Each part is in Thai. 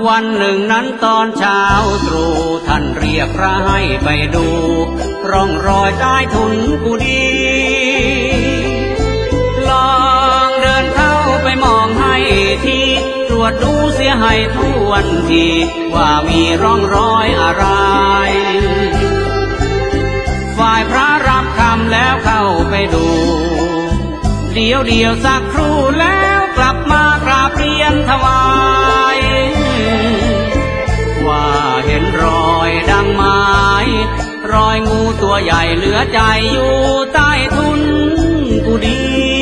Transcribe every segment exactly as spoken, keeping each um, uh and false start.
วันหนึ่งนั้นตอนเช้าตรู่ท่านเรียกพระให้ไปดูร่องรอยใต้ถุนกุฏิลองเดินเข้าไปมองให้ทีตรวจดูเสียให้ทั่วทีว่ามีร่องรอยอะไรฝ่ายพระรับคำแล้วเข้าไปดูเดี๋ยวเดียวสักครู่แล้วกลับมากราบเรียนถวายว่าเห็นรอยดังไม้รอยงูตัวใหญ่เหลือใจอยู่ใต้ทุนกุฏิ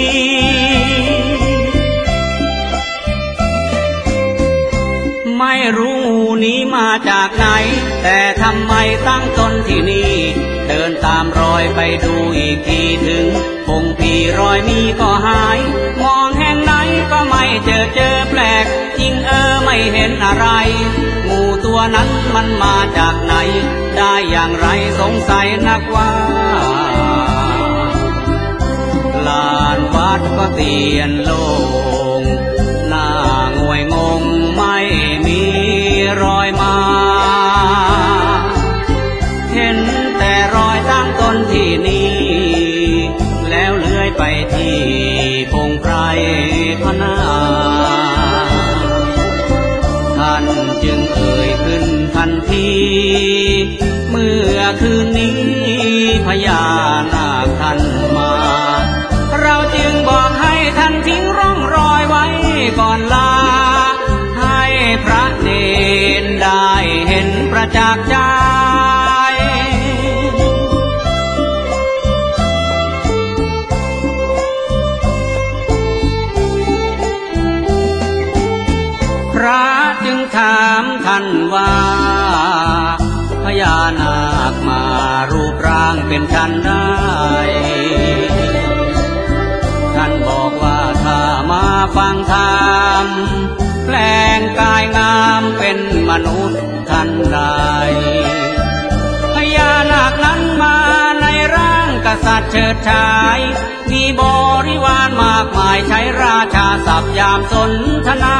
ไม่รู้งูนี้มาจากไหนแต่ทำไมตั้งตนที่นี่เดินตามรอยไปดูอีกทีถึงคงผีรอยมีก็หายมองแห่งไหนก็ไม่เจอเจอแปลกจริงเออไม่เห็นอะไรงูตัวนั้นมันมาจากไหนได้อย่างไรสงสัยนักว่าลานวัดก็เตียนโล่งหน้างวยงงไม่มีรอยมาเห็นแต่รอยตั้งต้นที่นี่แล้วเลื้อยไปที่พงไพรพนาท่านจึงเอ่ยขึ้นทันทีเมื่อคืนนี้พญานาคท่านมาเราจึงบอกให้ท่านทิ้งร่องรอยไว้ก่อนลาให้พระเนรได้เห็นประจักษ์ใจพระจึงถามท่านว่าพญานาคมารูปร่างเป็นชันได้ท่านบอกว่าถ้ามาฟังธรรมแปลงกายงามเป็นมนุษย์ท่านได้พญานาคนั้นมาในร่างกษัตริย์เฉิดฉายมีบริวารมากมายใช้ราชาศัพท์ยามสนทนา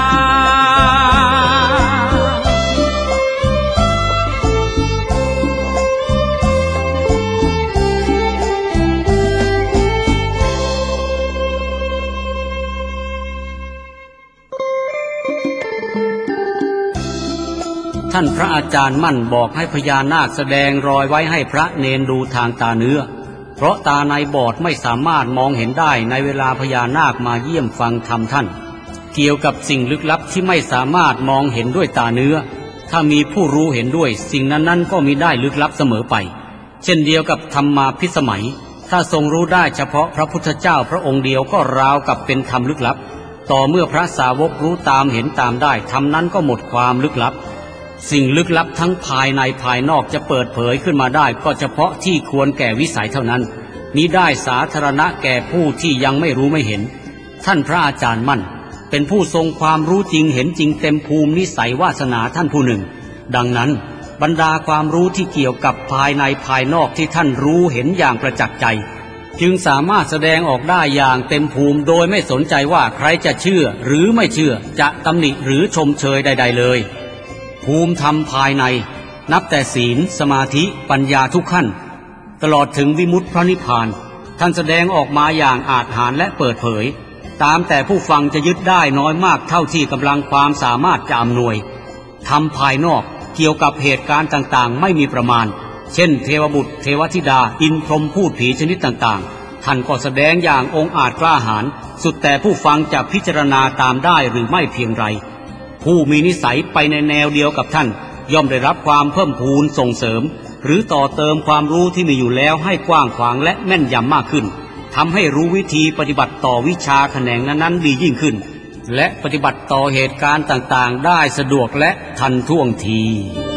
ท่านพระอาจารย์มั่นบอกให้พญานาคแสดงรอยไว้ให้พระเนนดูทางตาเนื้อเพราะตาในบอดไม่สามารถมองเห็นได้ในเวลาพญานาคมาเยี่ยมฟังธรรมท่านเกี่ยวกับสิ่งลึกลับที่ไม่สามารถมองเห็นด้วยตาเนื้อถ้ามีผู้รู้เห็นด้วยสิ่งนั้นๆก็มีได้ลึกลับเสมอไปเช่นเดียวกับธรรมาภิสมัยถ้าทรงรู้ได้เฉพาะพระพุทธเจ้าพระองค์เดียวก็ราวกับเป็นธรรมลึกลับต่อเมื่อพระสาวกรู้ตามเห็นตามได้ธรรมนั้นก็หมดความลึกลับสิ่งลึกลับทั้งภายในภายนอกจะเปิดเผยขึ้นมาได้ก็เฉพาะที่ควรแก่วิสัยเท่านั้นมิได้สาธารณะแก่ผู้ที่ยังไม่รู้ไม่เห็นท่านพระอาจารย์มั่นเป็นผู้ทรงความรู้จริงเห็นจริงเต็มภูมินิสัยวาสนาท่านผู้หนึ่งดังนั้นบรรดาความรู้ที่เกี่ยวกับภายในภายนอกที่ท่านรู้เห็นอย่างประจักษ์ใจจึงสามารถแสดงออกได้อย่างเต็มภูมิโดยไม่สนใจว่าใครจะเชื่อหรือไม่เชื่อจะตำหนิหรือชมเชยใดๆเลยภูมิธรรมภายในนับแต่ศีลสมาธิปัญญาทุกขั้นตลอดถึงวิมุตติพระนิพพานท่านแสดงออกมาอย่างอาจหาญและเปิดเผยตามแต่ผู้ฟังจะยึดได้น้อยมากเท่าที่กำลังความสามารถจะอำนวยธรรมภายนอกเกี่ยวกับเหตุการณ์ต่างๆไม่มีประมาณเช่นเทวบุตรเทวธิดาอินพรหมพูดผีชนิดต่างๆท่านก็แสดงอย่างองอาจกล้าหาญสุดแต่ผู้ฟังจะพิจารณาตามได้หรือไม่เพียงไรผู้มีนิสัยไปในแนวเดียวกับท่านย่อมได้รับความเพิ่มพูนส่งเสริมหรือต่อเติมความรู้ที่มีอยู่แล้วให้กว้างขวางและแม่นยำมากขึ้นทำให้รู้วิธีปฏิบัติต่อวิชาแขนงนั้นๆดียิ่งขึ้นและปฏิบัติต่อเหตุการณ์ต่างๆได้สะดวกและทันท่วงที